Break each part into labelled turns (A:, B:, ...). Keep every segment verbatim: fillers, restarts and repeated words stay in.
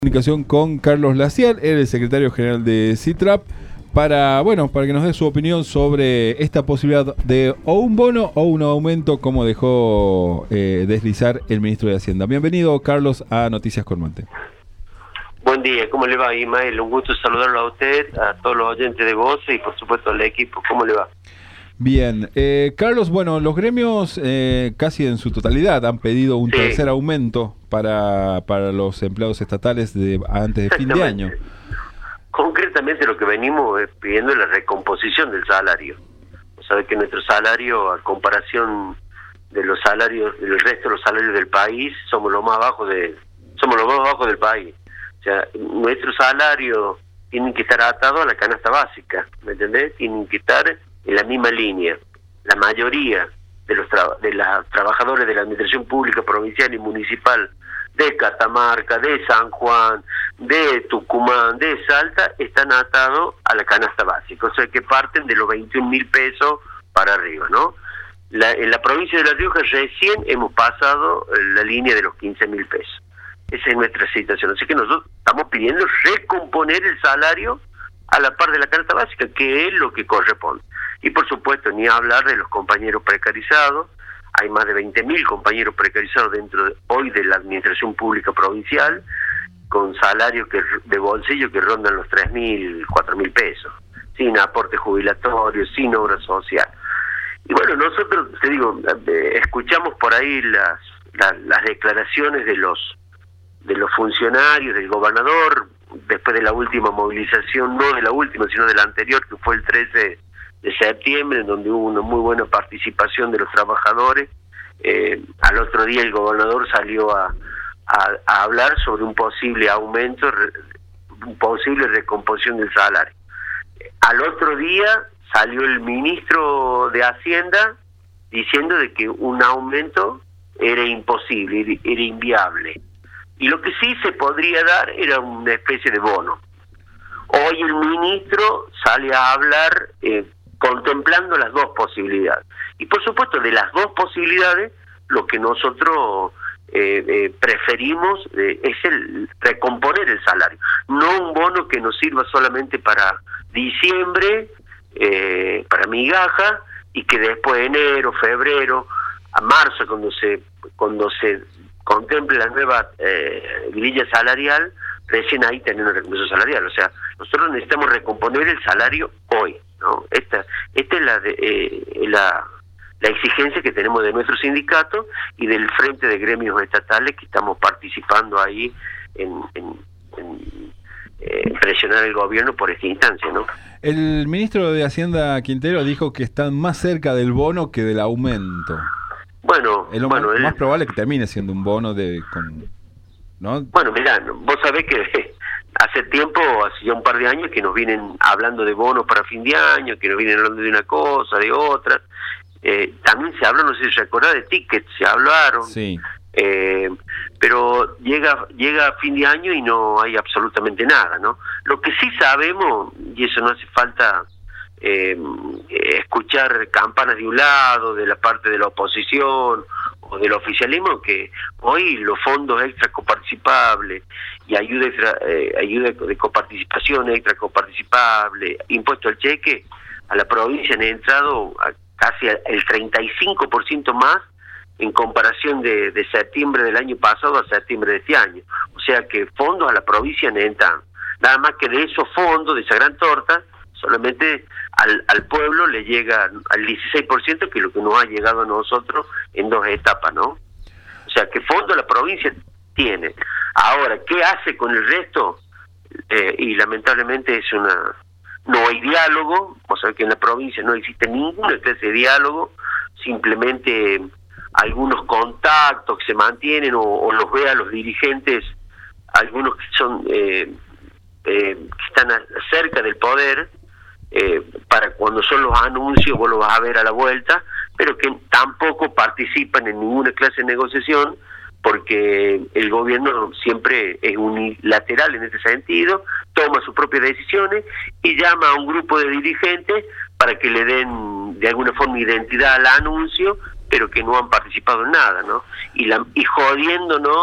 A: Comunicación con Carlos Lacial, él es el secretario general de CITRAP, para, bueno, para que nos dé su opinión sobre esta posibilidad de o un bono o un aumento, como dejó eh, deslizar el ministro de Hacienda. Bienvenido, Carlos, a Noticias Cormonte.
B: Buen día, ¿cómo le va, Ismael? Un gusto saludarlo a usted, a todos los oyentes de Voce y por supuesto al equipo. ¿Cómo le va?
A: Bien, eh, Carlos, bueno, los gremios eh, casi en su totalidad han pedido un sí. tercer aumento para, para los empleados estatales de antes de fin de año.
B: Concretamente lo que venimos es pidiendo la recomposición del salario. O sea, que nuestro salario, a comparación de los salarios, del resto de los salarios del país, somos los más bajos de, somos los más bajos del país. O sea, nuestro salario tiene que estar atado a la canasta básica, ¿me entendés? Tienen que estar en la misma línea. La mayoría de los tra de los trabajadores de la administración pública provincial y municipal de Catamarca, de San Juan, de Tucumán, de Salta, están atados a la canasta básica, o sea que parten de los veintiún mil pesos para arriba, ¿no? La, en la provincia de La Rioja recién hemos pasado la línea de los quince mil pesos. Esa es nuestra situación, así que nosotros estamos pidiendo recomponer el salario a la par de la canasta básica, que es lo que corresponde. Y por supuesto, ni hablar de los compañeros precarizados. Hay más de veinte mil compañeros precarizados dentro de, hoy de la administración pública provincial, con salarios que, de bolsillo que rondan los tres mil, cuatro mil pesos, sin aporte jubilatorio, sin obra social. Y bueno, nosotros, te digo, escuchamos por ahí las, las, las declaraciones de los, de los funcionarios, del gobernador, después de la última movilización, no de la última, sino de la anterior, que fue el trece de septiembre, en donde hubo una muy buena participación de los trabajadores. Eh, al otro día el gobernador salió a, a, a hablar sobre un posible aumento, re, un posible recomposición del salario. Al otro día salió el ministro de Hacienda diciendo de que un aumento era imposible, era inviable. Y lo que sí se podría dar era una especie de bono. Hoy el ministro sale a hablar eh, contemplando las dos posibilidades. Y por supuesto, de las dos posibilidades, lo que nosotros eh, eh, preferimos eh, es el recomponer el salario. No un bono que nos sirva solamente para diciembre, eh, para migaja, y que después enero, febrero, a marzo, cuando se cuando se contemple la nueva eh, grilla salarial, recién ahí tener una recompensa salarial. O sea, nosotros necesitamos recomponer el salario hoy, ¿no? Esta, esta es la, de, eh, la, la exigencia que tenemos de nuestro sindicato y del Frente de Gremios Estatales, que estamos participando ahí en, en, en eh, presionar al gobierno por esta instancia, ¿no?
A: El ministro de Hacienda, Quintero, dijo que están más cerca del bono que del aumento.
B: Bueno,
A: es lo
B: bueno,
A: más,
B: el,
A: más probable que termine siendo un bono de... Con, ¿no?
B: Bueno, mirá, vos sabés que hace tiempo, hace ya un par de años, que nos vienen hablando de bonos para fin de año, que nos vienen hablando de una cosa, de otra. Eh, también se habló, no sé si se acuerda, de tickets, se hablaron.
A: Sí.
B: Eh, pero llega llega fin de año y no hay absolutamente nada, ¿no? Lo que sí sabemos, y eso no hace falta eh, escuchar campanas de un lado, de la parte de la oposición o del oficialismo, que hoy los fondos extra coparticipables y ayuda extra, eh, ayuda de coparticipación extra coparticipable, impuesto al cheque, a la provincia han entrado a casi el treinta y cinco por ciento más en comparación de, de septiembre del año pasado a septiembre de este año. O sea que fondos a la provincia han entrado. Nada más que de esos fondos, de esa gran torta, solamente al, al pueblo le llega al dieciséis por ciento, que es lo que nos ha llegado a nosotros en dos etapas, ¿no? O sea que fondo la provincia tiene. Ahora, ¿qué hace con el resto? Eh, y lamentablemente es una... No hay diálogo, o sea que en la provincia no existe ninguna clase de diálogo, simplemente algunos contactos que se mantienen o, o los ve a los dirigentes, algunos que son eh, eh, que están a, cerca del poder, eh, para cuando son los anuncios vos lo vas a ver a la vuelta, pero que tampoco participan en ninguna clase de negociación, porque el gobierno siempre es unilateral en este sentido, toma sus propias decisiones y llama a un grupo de dirigentes para que le den de alguna forma identidad al anuncio, pero que no han participado en nada, ¿no? Y, la, y jodiéndonos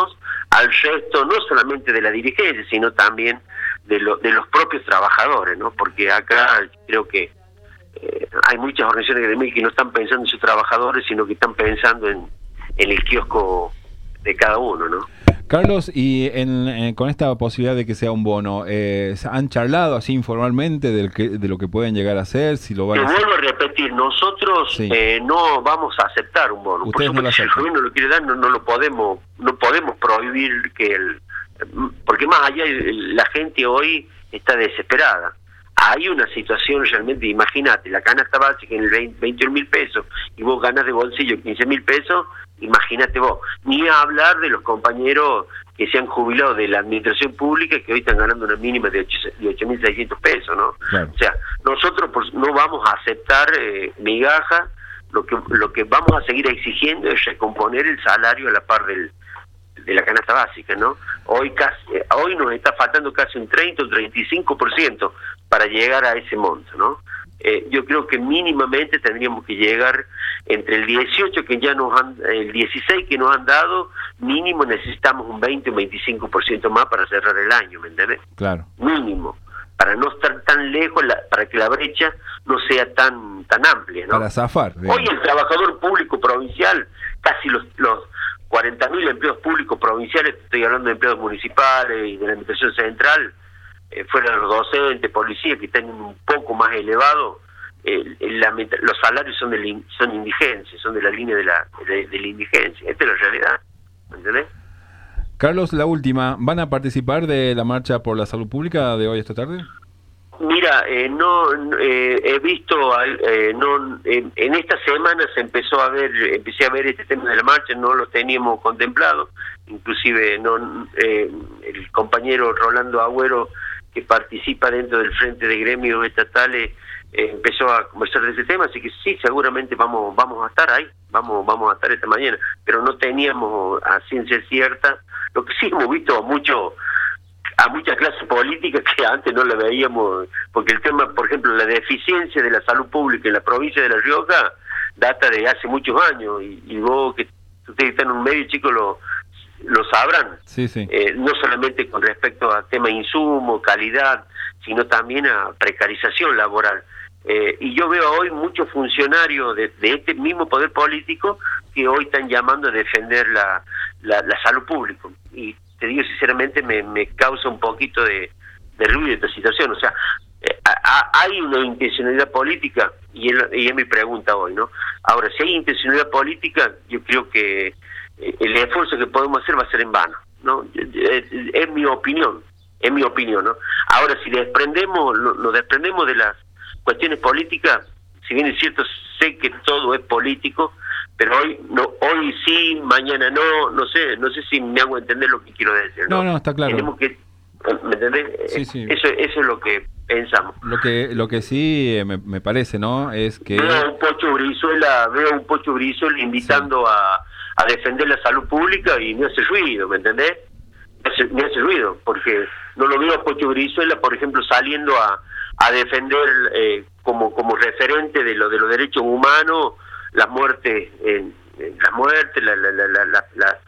B: al resto, no solamente de la dirigencia, sino también de, lo, de los propios trabajadores, ¿no? Porque acá creo que eh, hay muchas organizaciones gremiales que no están pensando en sus trabajadores, sino que están pensando en, en el kiosco de cada uno, ¿no?
A: Carlos, y en, en, con esta posibilidad de que sea un bono, eh, ¿han charlado así informalmente de, que, de lo que pueden llegar a hacer? Si lo van
B: Te
A: a hacer?
B: vuelvo a repetir, nosotros
A: sí.
B: eh, no vamos a aceptar un bono.
A: Ustedes
B: Por supuesto,
A: no lo
B: si el
A: aceptan.
B: gobierno lo quiere dar, no, no lo podemos, no podemos prohibir que el, porque más allá la gente hoy está desesperada. Hay una situación realmente, imagínate, la canasta básica en el veintiún mil pesos y vos ganas de bolsillo quince mil pesos, imagínate vos. Ni a hablar de los compañeros que se han jubilado de la administración pública que hoy están ganando una mínima de ocho mil seiscientos pesos, ¿no?
A: Claro.
B: O sea, nosotros pues, no vamos a aceptar eh, migaja, lo que lo que vamos a seguir exigiendo es recomponer el salario a la par del de la canasta básica, ¿no? Hoy casi, hoy nos está faltando casi un treinta o treinta y cinco por ciento para llegar a ese monto, ¿no? Eh, yo creo que mínimamente tendríamos que llegar entre el dieciocho que ya nos han, el dieciséis que nos han dado, mínimo necesitamos un veinte o veinticinco por ciento más para cerrar el año, ¿me entiendes?
A: Claro.
B: Mínimo, para no estar tan lejos, la, para que la brecha no sea tan tan amplia, ¿no?
A: Para zafar.
B: Hoy el trabajador público provincial, casi los los cuarenta mil empleos públicos provinciales, estoy hablando de empleos municipales y de la administración central, eh, fuera de los docentes, policías, que están un poco más elevados, eh, la, los salarios son de son indigencia, son de la línea de la de, de la indigencia. Esta es la realidad, ¿me entendés?
A: Carlos, la última, ¿van a participar de la marcha por la salud pública de hoy esta tarde?
B: Mira, eh, no eh, he visto, eh, no eh, en esta semana se empezó a ver, empecé a ver este tema de la marcha, no lo teníamos contemplado, inclusive no eh, el compañero Rolando Agüero, que participa dentro del Frente de Gremios Estatales, eh, empezó a conversar de ese tema, así que sí, seguramente vamos vamos a estar ahí, vamos vamos a estar esta mañana, pero no teníamos a ciencia cierta, lo que sí hemos visto mucho a muchas clases políticas que antes no la veíamos, porque el tema, por ejemplo, la deficiencia de la salud pública en la provincia de La Rioja data de hace muchos años, y, y vos que ustedes están en un medio, chicos, lo, lo sabrán.
A: Sí, sí.
B: Eh, no solamente con respecto a tema insumo, calidad, sino también a precarización laboral. Eh, y yo veo hoy muchos funcionarios de, de este mismo poder político que hoy están llamando a defender la, la, la salud pública. Y te digo sinceramente, me, me causa un poquito de, de ruido esta situación. O sea, eh, a, a, hay una intencionalidad política, y es, y es mi pregunta hoy, ¿no? Ahora, si hay intencionalidad política, yo creo que eh, el esfuerzo que podemos hacer va a ser en vano, ¿no? Es, es mi opinión, es mi opinión, ¿no? Ahora, si desprendemos, nos desprendemos de las cuestiones políticas, si bien es cierto, sé que todo es político, pero hoy no, hoy sí, mañana no, no sé, no sé si me hago entender lo que quiero decir, ¿no?
A: No, no, está claro.
B: Tenemos que, ¿me entendés?
A: Sí, sí.
B: Eso, eso es lo que pensamos.
A: Lo que lo que sí me, me parece, ¿no? Es que...
B: Veo un Pocho Brizuela, veo un Pocho Brizuela invitando sí. a, a defender la salud pública y me hace ruido, ¿me entendés? Me hace, me hace ruido, porque no lo veo a Pocho Brizuela, por ejemplo, saliendo a, a defender eh, como como referente de lo de los derechos humanos, las muertes, en, en las muertes, la, la, la, la, la, la,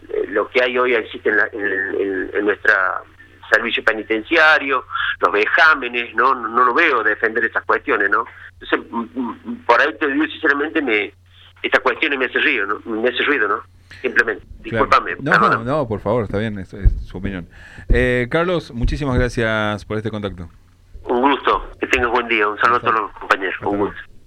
B: lo que hay hoy existe en, la, en, en, en nuestra servicio penitenciario, los vejámenes, no, no no lo veo defender estas cuestiones, ¿no? Entonces, por ahí te digo sinceramente, me estas cuestiones me hace ruido, ¿no? Me hace ruido, ¿no? Simplemente, discúlpame.
A: Claro. No, no, no, por favor, está bien, es, es su opinión. Eh, Carlos, muchísimas gracias por este contacto.
B: Un gusto, que tengas buen día, un saludo a todos los compañeros, un gusto.